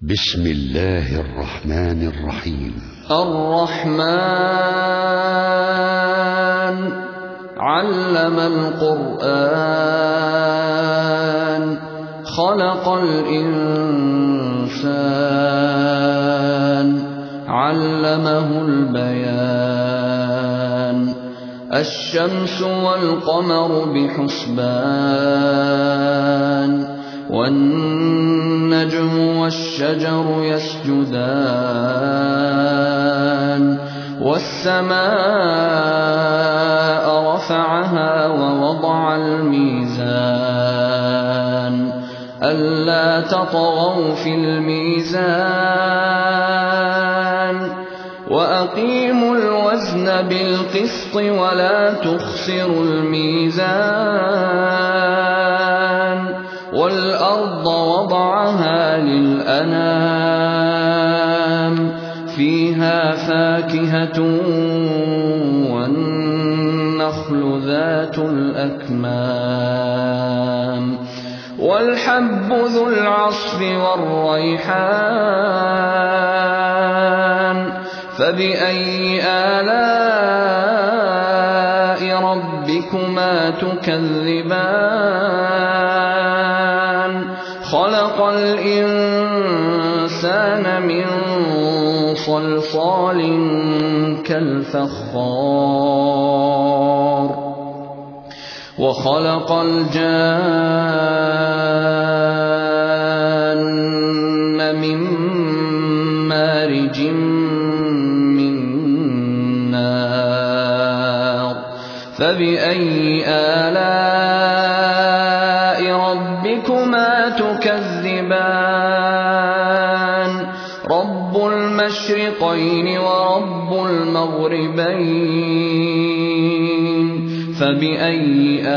بسم الله الرحمن الرحيم. الرحمن علم القرآن خلق الإنسان علمه البيان الشمس والقمر بحسبان والنجم والشجر يسجدان والسماء رفعها ووضع الميزان ألا تطغوا في الميزان وأقيموا الوزن بالقسط ولا تخسروا الميزان والأرض وضعها للأنام فيها فاكهة والنخل ذات الأكمام والحب ذو العصف والريحان فبأي آلاء ربكما تكذبان خلق الإنسان من صلصال كالفخار وخلق الجان من مارج من نار فبأي آلاء ربكما تكذبان رب المشرقين ورب المغربين فبأي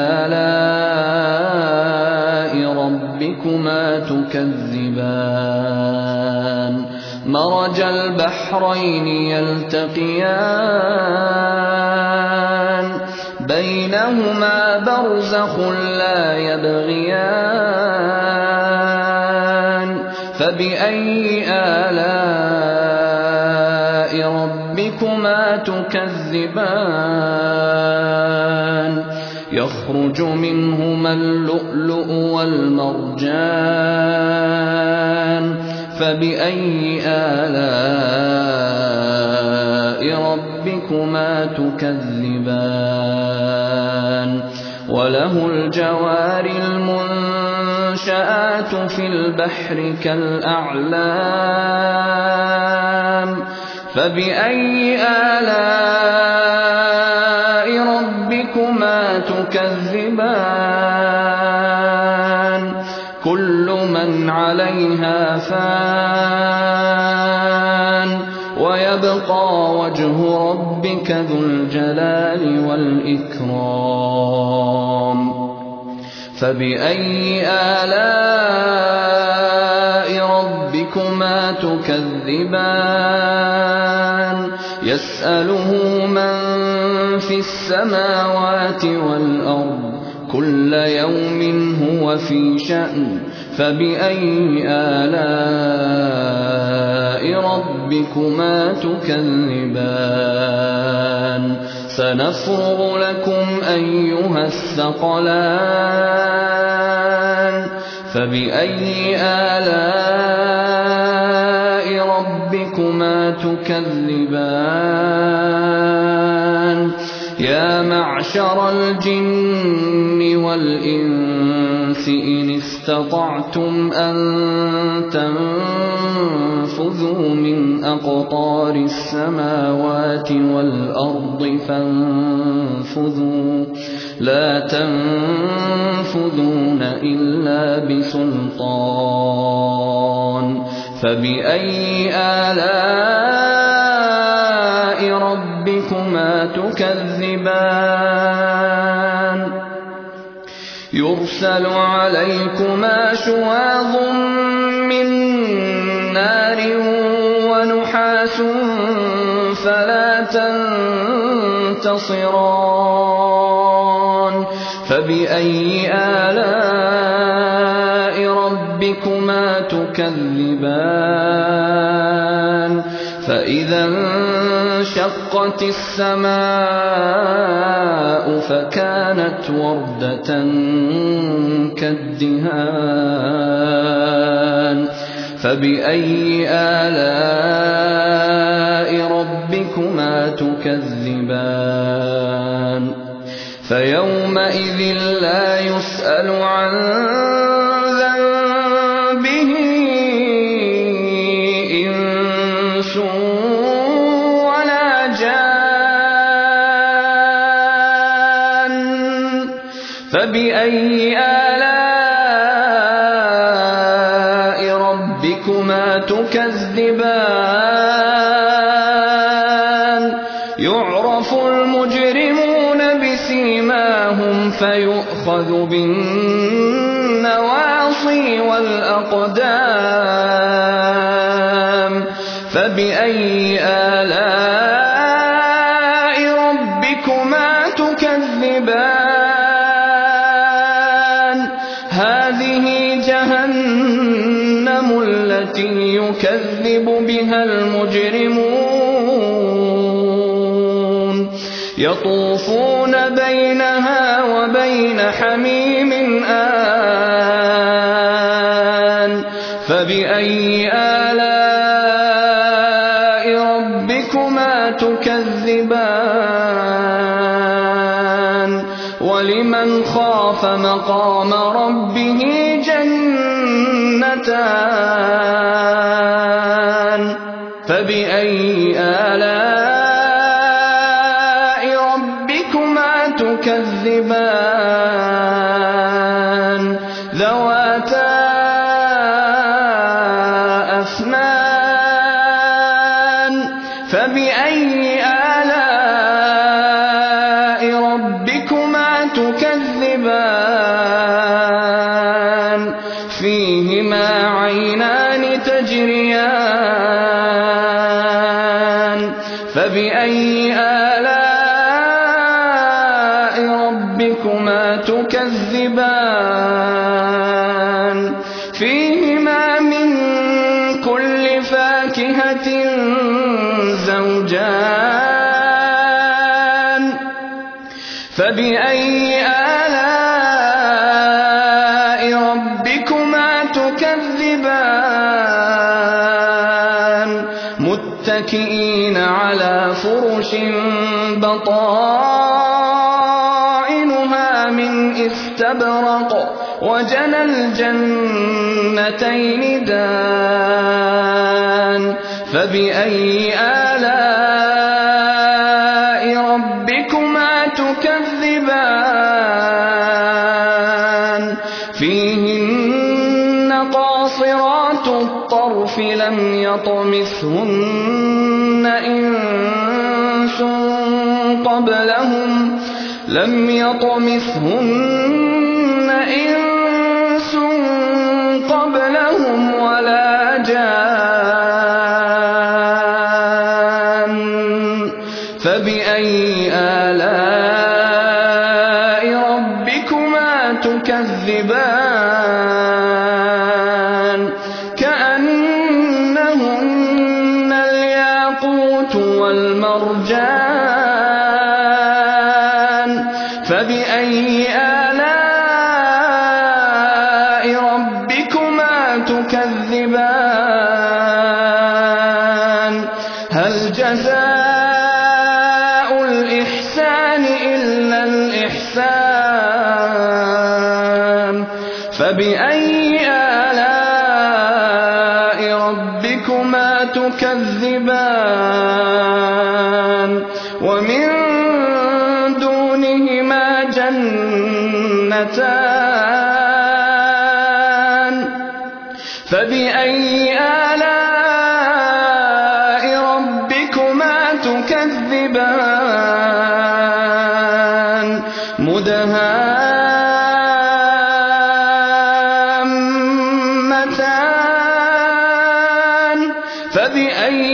آلاء ربكما تكذبان مرج البحرين يلتقيان بينهما برزخ لا يبغيان فبأي آلاء ربكما تكذبان يخرج منهما اللؤلؤ والمرجان فبأي آلاء ربكما تكذبان وله الجوار المنشآت في البحر كالأعلام فبأي آلاء ربكما تكذبان كل من عليها فان ويبقى وجه ربك ذو الجلال والإكرام فبأي آلاء ربكما تكذبان يسأله من في السماوات والأرض كل يوم هو في شأن فبأي آلاء ربكما تكذبان سنفرغ لكم أيها الثقلان فبأي آلاء ربكما تكذبان يا معشر الجن والإنس إن استطعتم أن تنفذوا من أقطار السماوات والأرض فانفذوا لا تنفذون إلا بسلطان فبأي آلاء ربكما تكذبان يرسل عليكما شواظ من نار ونحاس فلا تنتصران فبأي آلاء ربكما تكذبان تكذبان فإذا انشقت السماء فكانت وردة كالدهان فبأي آلاء ربكما تكذبان فيومئذ لا يسأل عن ذنبه إنس ولا جان فبأي آلاء ربكما تكذبان يعرف المجرمون بسيماهم فيؤخذ بالنواصي والأقدام فبأي آلاء ربكما تكذبان هذه جهنم التي يكذب بها المجرمون يطوفون بينها وبين حميم آن فبأي آلاء ربكما تكذبان ولمن خاف مقام ربه جنتان فبأي آلاء ربكما تكذبان ذواتا أفنان فبأي آلاء ربكما تكذبان فيهما عينان تجريان فبأي آلاء ربكما تكذبان فيهما من كل فاكهة زوجان فبأي آلاء ربكما تكذبان متكئين على فرش بطائنها من استبرق وجنى الجنتين دان فبأي آلاء ربكما تكذبان فيهن قاصرات الطرف لم يطمثهن إنس قبلهم ولا جان فبأي آلاء ربكما تكذبان كأنهن الياقوت والمرجان فبأي آلاء ربكما تكذبان هل جزاء الإحسان إلا الإحسان فبأي آلاء ربكما تكذبان ومن دونهما جنتان فبأي آلاء ربكما تكذبان مدهامتان فبأي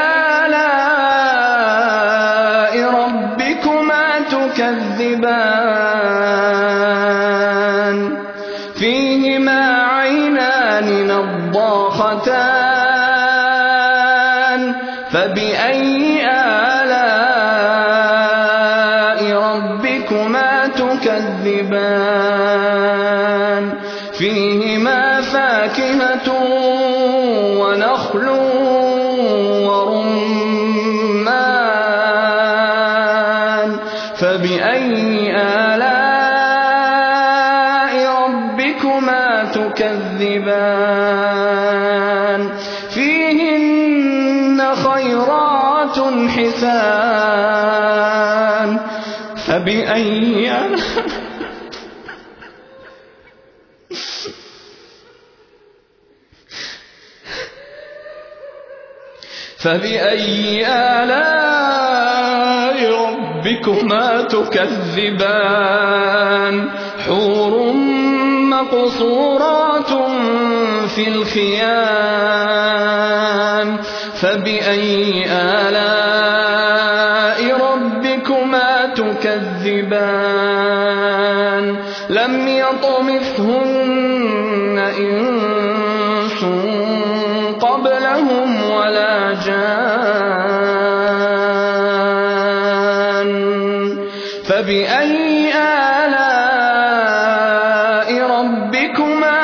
آلاء ربكما تكذبان فيهما عينان نضاختان فبأي آلاء ربكما تكذبان فيهما فاكهة ونخل ورمان فبأي آلاء ربكما تكذبان فيهن خيرات حسان فبأي آلاء ربكما تكذبان حور مقصورات في الخيام فبأي آلاء ربكما تكذبان لم يطمثهن إنس قبلهم ولا جان فبأي آلاء ربكما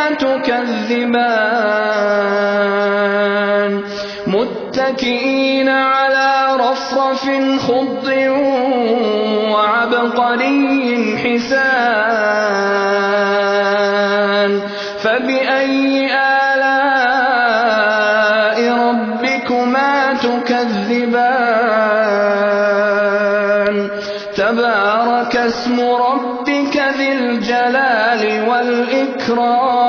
تكذبان متكئين على رفرف خضر وعبقري حسان فبأي آلاء ربكما تكذبان تبارك اسم ربك ذي الجلال والإكرام